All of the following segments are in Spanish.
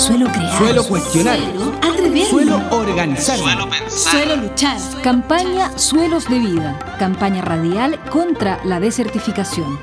Suelo crear. Suelo cuestionar. Suelo atreverme. Suelo organizar. Suelo pensar. Suelo luchar. Campaña Suelos de Vida. Campaña radial contra la desertificación.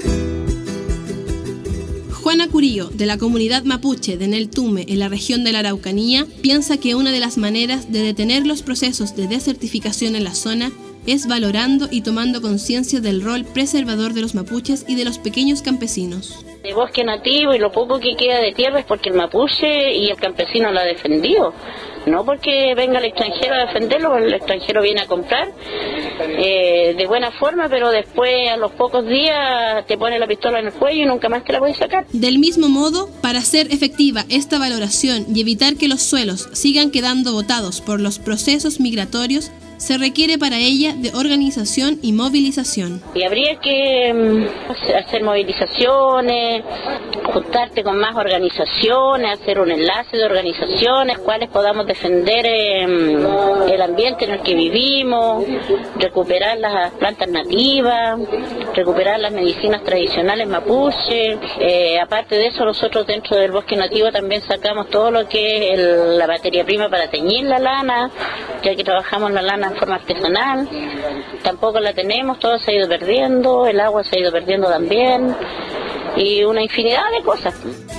Juana Curillo, de la comunidad mapuche de Neltume, en la región de la Araucanía, piensa que una de las maneras de detener los procesos de desertificación en la zona es valorando y tomando conciencia del rol preservador de los mapuches y de los pequeños campesinos. De bosque nativo y lo poco que queda de tierra es porque el mapuche y el campesino lo ha defendido. No porque venga el extranjero a defenderlo, el extranjero viene a comprar de buena forma, pero después a los pocos días te pone la pistola en el cuello y nunca más te la puedes sacar. Del mismo modo, para hacer efectiva esta valoración y evitar que los suelos sigan quedando botados por los procesos migratorios, se requiere para ella de organización y movilización. Y habría que hacer movilizaciones, juntarte con más organizaciones, hacer un enlace de organizaciones, cuales podamos defender el ambiente en el que vivimos, recuperar las plantas nativas, recuperar las medicinas tradicionales mapuche. Aparte de eso, nosotros dentro del bosque nativo también sacamos todo lo que es la materia prima para teñir la lana, ya que trabajamos la lana en forma artesanal. Tampoco la tenemos, todo se ha ido perdiendo, el agua se ha ido perdiendo también, y una infinidad de cosas.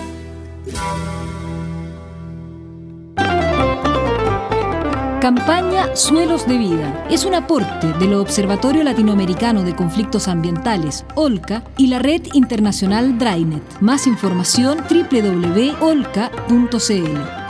Campaña Suelos de Vida es un aporte del Observatorio Latinoamericano de Conflictos Ambientales, OLCA, y la Red Internacional Drainet. Más información www.olca.cl.